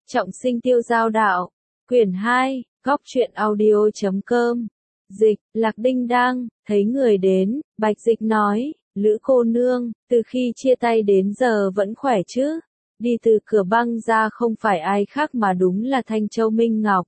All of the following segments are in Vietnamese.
Trọng sinh tiêu giao đạo. Quyển 2, góc truyện audio.com. Dịch, Lạc Đinh Đang, thấy người đến, Bạch Dịch nói, Lữ cô nương, từ khi chia tay đến giờ vẫn khỏe chứ? Đi từ cửa băng ra không phải ai khác mà đúng là Thanh Châu Minh Ngọc.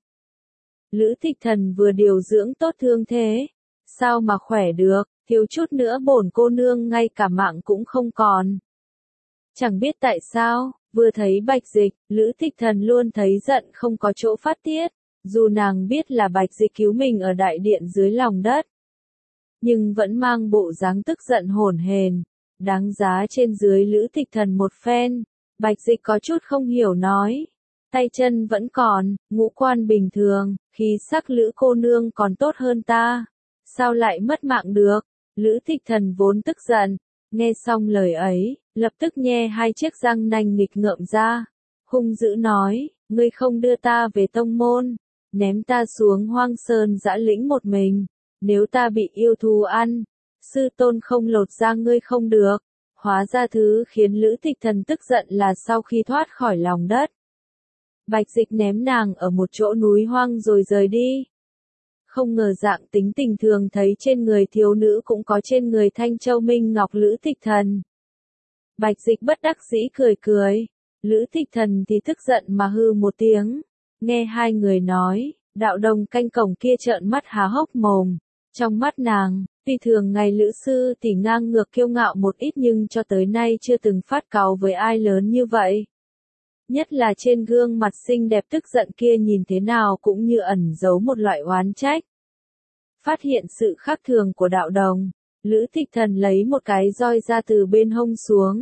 Lữ Thích Thần vừa điều dưỡng tốt thương thế. Sao mà khỏe được, thiếu chút nữa bổn cô nương ngay cả mạng cũng không còn. Chẳng biết tại sao, vừa thấy Bạch Dịch, Lữ Thích Thần luôn thấy giận không có chỗ phát tiết, dù nàng biết là Bạch Dịch cứu mình ở đại điện dưới lòng đất. Nhưng vẫn mang bộ dáng tức giận hổn hển, đáng giá trên dưới Lữ Thích Thần một phen. Bạch Dịch có chút không hiểu nói, tay chân vẫn còn, ngũ quan bình thường, khí sắc Lữ cô nương còn tốt hơn ta, sao lại mất mạng được? Lữ Thích Thần vốn tức giận, nghe xong lời ấy, lập tức nhe hai chiếc răng nanh nghịch ngợm ra, hung dữ nói, ngươi không đưa ta về tông môn, ném ta xuống hoang sơn dã lĩnh một mình, nếu ta bị yêu thú ăn, sư tôn không lột da ngươi không được. Hóa ra thứ khiến Lữ Thích Thần tức giận là sau khi thoát khỏi lòng đất, Bạch Dịch ném nàng ở một chỗ núi hoang rồi rời đi. Không ngờ dạng tính tình thường thấy trên người thiếu nữ cũng có trên người Thanh Châu Minh Ngọc Lữ Thích Thần. Bạch Dịch bất đắc dĩ cười cười, Lữ Thích Thần thì tức giận mà hư một tiếng. Nghe hai người nói, đạo đồng canh cổng kia trợn mắt há hốc mồm. Trong mắt nàng, tuy thường ngày Lữ sư thì ngang ngược kiêu ngạo một ít nhưng cho tới nay chưa từng phát cáu với ai lớn như vậy. Nhất là trên gương mặt xinh đẹp tức giận kia nhìn thế nào cũng như ẩn giấu một loại oán trách. Phát hiện sự khác thường của đạo đồng, Lữ Thích Thần lấy một cái roi ra từ bên hông xuống.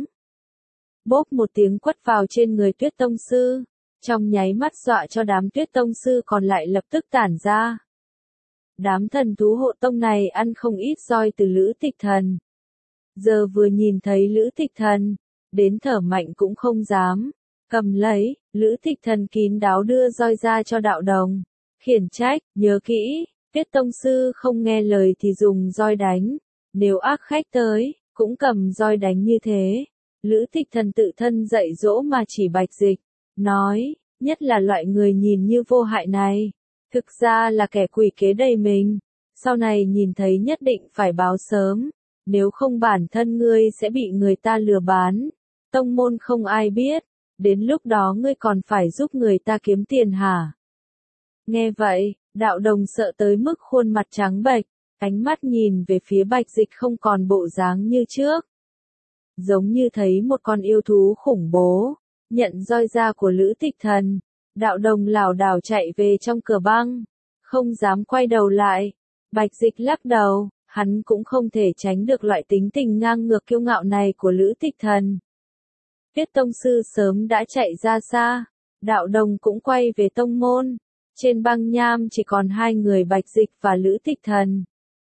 Bốp một tiếng quất vào trên người Tuyết Tông Sư, trong nháy mắt dọa cho đám Tuyết Tông Sư còn lại lập tức tản ra. Đám thần thú hộ tông này ăn không ít roi từ Lữ Thích Thần. Giờ vừa nhìn thấy Lữ Thích Thần, đến thở mạnh cũng không dám. Cầm lấy, Lữ Thích Thần kín đáo đưa roi ra cho đạo đồng. Khiển trách, nhớ kỹ, Tuyết Tông Sư không nghe lời thì dùng roi đánh. Nếu ác khách tới, cũng cầm roi đánh như thế. Lữ Thích Thần tự thân dạy dỗ mà chỉ Bạch Dịch. Nói, nhất là loại người nhìn như vô hại này. Thực ra là kẻ quỷ kế đầy mình. Sau này nhìn thấy nhất định phải báo sớm. Nếu không bản thân ngươi sẽ bị người ta lừa bán. Tông môn không ai biết. Đến lúc đó ngươi còn phải giúp người ta kiếm tiền hả? Nghe vậy, đạo đồng sợ tới mức khuôn mặt trắng bệch, ánh mắt nhìn về phía Bạch Dịch không còn bộ dáng như trước. Giống như thấy một con yêu thú khủng bố, nhận roi da của Lữ Thích Thần, đạo đồng lảo đảo chạy về trong cửa băng, không dám quay đầu lại. Bạch Dịch lắc đầu, hắn cũng không thể tránh được loại tính tình ngang ngược kiêu ngạo này của Lữ Thích Thần. Tuyết Tông Sư sớm đã chạy ra xa, đạo đồng cũng quay về tông môn. Trên băng nham chỉ còn hai người Bạch Dịch và Lữ Thích Thần.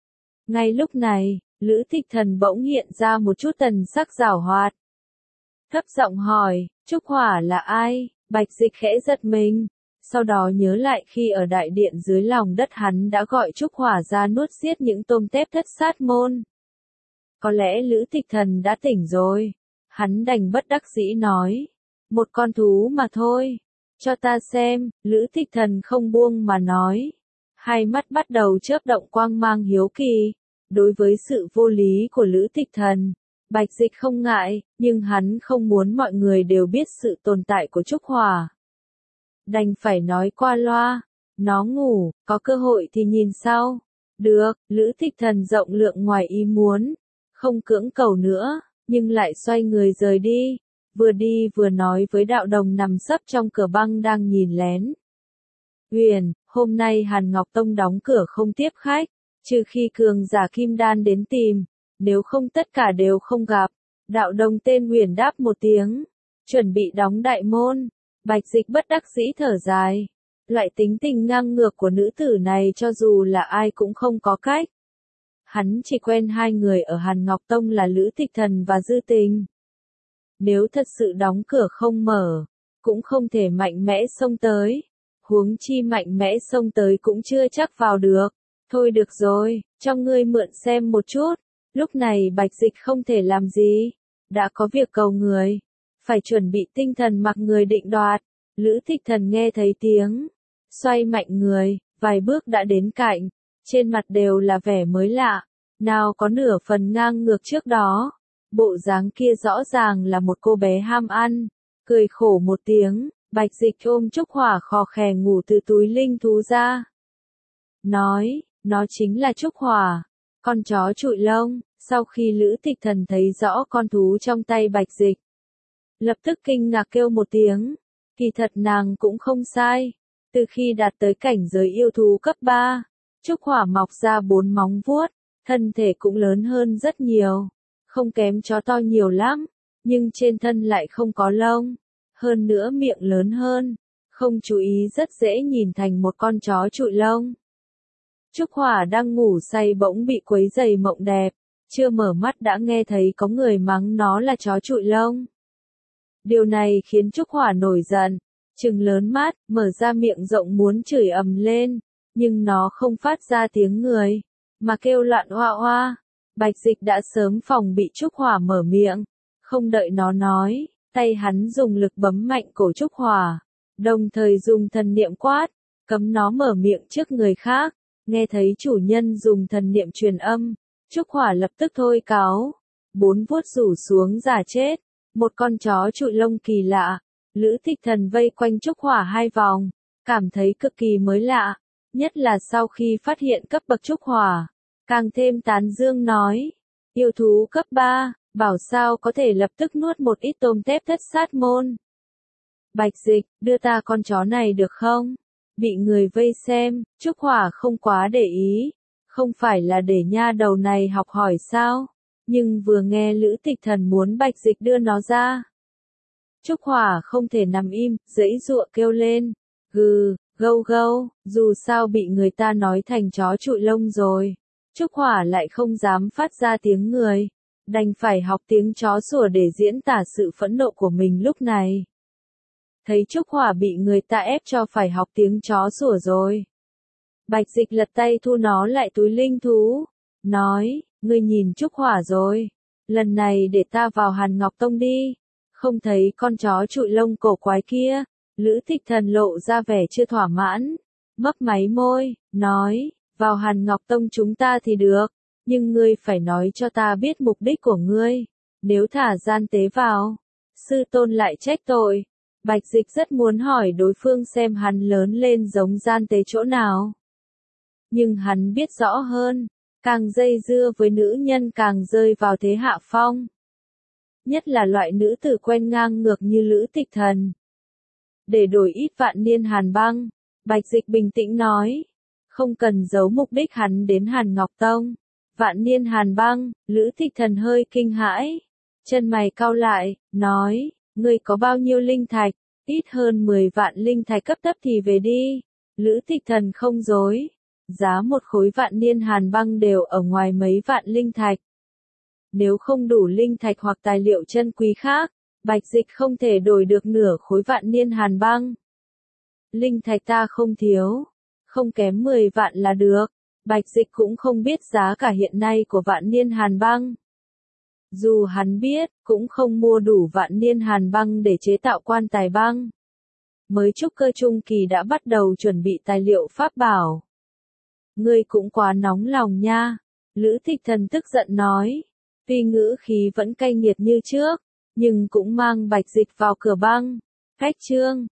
Ngay lúc này, Lữ Thích Thần bỗng hiện ra một chút thần sắc giảo hoạt. Thấp giọng hỏi, Trúc Hỏa là ai? Bạch Dịch khẽ giật mình. Sau đó nhớ lại khi ở đại điện dưới lòng đất hắn đã gọi Trúc Hỏa ra nuốt giết những tôm tép thất sát môn. Có lẽ Lữ Thích Thần đã tỉnh rồi. Hắn đành bất đắc dĩ nói. Một con thú mà thôi. Cho ta xem, Lữ Thích Thần không buông mà nói. Hai mắt bắt đầu chớp động quang mang hiếu kỳ. Đối với sự vô lý của Lữ Thích Thần, Bạch Dịch không ngại, nhưng hắn không muốn mọi người đều biết sự tồn tại của Trúc Hỏa. Đành phải nói qua loa. Nó ngủ, có cơ hội thì nhìn sau. Được, Lữ Thích Thần rộng lượng ngoài ý muốn. Không cưỡng cầu nữa. Nhưng lại xoay người rời đi vừa nói với đạo đồng nằm sấp trong cửa băng đang nhìn lén. Huyền, hôm nay Hàn Ngọc Tông đóng cửa không tiếp khách, trừ khi cường giả kim đan đến tìm, nếu không tất cả đều không gặp. Đạo đồng tên Huyền đáp một tiếng, chuẩn bị đóng đại môn. Bạch Dịch bất đắc dĩ thở dài. Loại tính tình ngang ngược của nữ tử này cho dù là ai cũng không có cách. Hắn chỉ quen hai người ở Hàn Ngọc Tông là Lữ Thích Thần và Dư Tình. Nếu thật sự đóng cửa không mở, cũng không thể mạnh mẽ xông tới. Huống chi mạnh mẽ xông tới cũng chưa chắc vào được. Thôi được rồi, cho ngươi mượn xem một chút. Lúc này Bạch Dịch không thể làm gì. Đã có việc cầu người. Phải chuẩn bị tinh thần mặc người định đoạt. Lữ Thích Thần nghe thấy tiếng, xoay mạnh người, vài bước đã đến cạnh, trên mặt đều là vẻ mới lạ, nào có nửa phần ngang ngược trước đó. Bộ dáng kia rõ ràng là một cô bé ham ăn, cười khổ một tiếng, Bạch Dịch ôm Trúc Hỏa khò khè ngủ từ túi linh thú ra. Nói, nó chính là Trúc Hỏa, con chó trụi lông. Sau khi Lữ Thích Thần thấy rõ con thú trong tay Bạch Dịch, lập tức kinh ngạc kêu một tiếng, kỳ thật nàng cũng không sai. Từ khi đạt tới cảnh giới yêu thú cấp 3, Trúc Hỏa mọc ra 4 móng vuốt, thân thể cũng lớn hơn rất nhiều, không kém chó to nhiều lắm, nhưng trên thân lại không có lông, hơn nữa miệng lớn hơn, không chú ý rất dễ nhìn thành một con chó trụi lông. Trúc Hỏa đang ngủ say bỗng bị quấy rầy mộng đẹp, chưa mở mắt đã nghe thấy có người mắng nó là chó trụi lông. Điều này khiến Trúc Hỏa nổi giận, trừng lớn mắt, mở ra miệng rộng muốn chửi ầm lên, nhưng nó không phát ra tiếng người, mà kêu loạn oa oa. Bạch Dịch đã sớm phòng bị Trúc Hỏa mở miệng, không đợi nó nói, tay hắn dùng lực bấm mạnh cổ Trúc Hỏa, đồng thời dùng thần niệm quát, cấm nó mở miệng trước người khác. Nghe thấy chủ nhân dùng thần niệm truyền âm, Trúc Hỏa lập tức thôi cáo, 4 vuốt rủ xuống giả chết, một con chó trụi lông kỳ lạ. Lữ Thích Thần vây quanh Trúc Hỏa 2 vòng, cảm thấy cực kỳ mới lạ, nhất là sau khi phát hiện cấp bậc Trúc Hỏa, càng thêm tán dương nói, yêu thú cấp 3, bảo sao có thể lập tức nuốt một ít tôm tép thất sát môn. Bạch Dịch, đưa ta con chó này được không? Bị người vây xem, Trúc Hỏa không quá để ý, không phải là để nha đầu này học hỏi sao, nhưng vừa nghe Lữ Thích Thần muốn Bạch Dịch đưa nó ra. Trúc Hỏa không thể nằm im, giãy giụa kêu lên, gừ, gâu gâu, dù sao bị người ta nói thành chó trụi lông rồi. Trúc Hỏa lại không dám phát ra tiếng người, đành phải học tiếng chó sủa để diễn tả sự phẫn nộ của mình lúc này. Thấy Trúc Hỏa bị người ta ép cho phải học tiếng chó sủa rồi. Bạch Dịch lật tay thu nó lại túi linh thú, nói, ngươi nhìn Trúc Hỏa rồi, lần này để ta vào Hàn Ngọc Tông đi. Không thấy con chó trụi lông cổ quái kia, Lữ Thích Thần lộ ra vẻ chưa thỏa mãn, mấp máy môi, nói, vào Hàn Ngọc Tông chúng ta thì được, nhưng ngươi phải nói cho ta biết mục đích của ngươi, nếu thả gian tế vào, sư tôn lại trách tội. Bạch Dịch rất muốn hỏi đối phương xem hắn lớn lên giống gian tế chỗ nào. Nhưng hắn biết rõ hơn, càng dây dưa với nữ nhân càng rơi vào thế hạ phong. Nhất là loại nữ tử quen ngang ngược như Lữ Thích Thần. Để đổi ít vạn niên hàn băng, Bạch Dịch bình tĩnh nói, không cần giấu mục đích hắn đến Hàn Ngọc Tông. Vạn niên hàn băng, Lữ Thích Thần hơi kinh hãi, chân mày cau lại, nói, ngươi có bao nhiêu linh thạch, ít hơn 10 vạn linh thạch cấp thấp thì về đi. Lữ Thích Thần không dối, giá một khối vạn niên hàn băng đều ở ngoài mấy vạn linh thạch. Nếu không đủ linh thạch hoặc tài liệu chân quý khác, Bạch Dịch không thể đổi được nửa khối vạn niên hàn băng. Linh thạch ta không thiếu, không kém 10 vạn là được. Bạch Dịch cũng không biết giá cả hiện nay của vạn niên hàn băng. Dù hắn biết, cũng không mua đủ vạn niên hàn băng để chế tạo quan tài băng. Mới trúc cơ trung kỳ đã bắt đầu chuẩn bị tài liệu pháp bảo. Ngươi cũng quá nóng lòng nha. Lữ Thích Thần tức giận nói. Tuy ngữ khí vẫn cay nghiệt như trước, nhưng cũng mang Bạch Dịch vào cửa băng. Khách trương.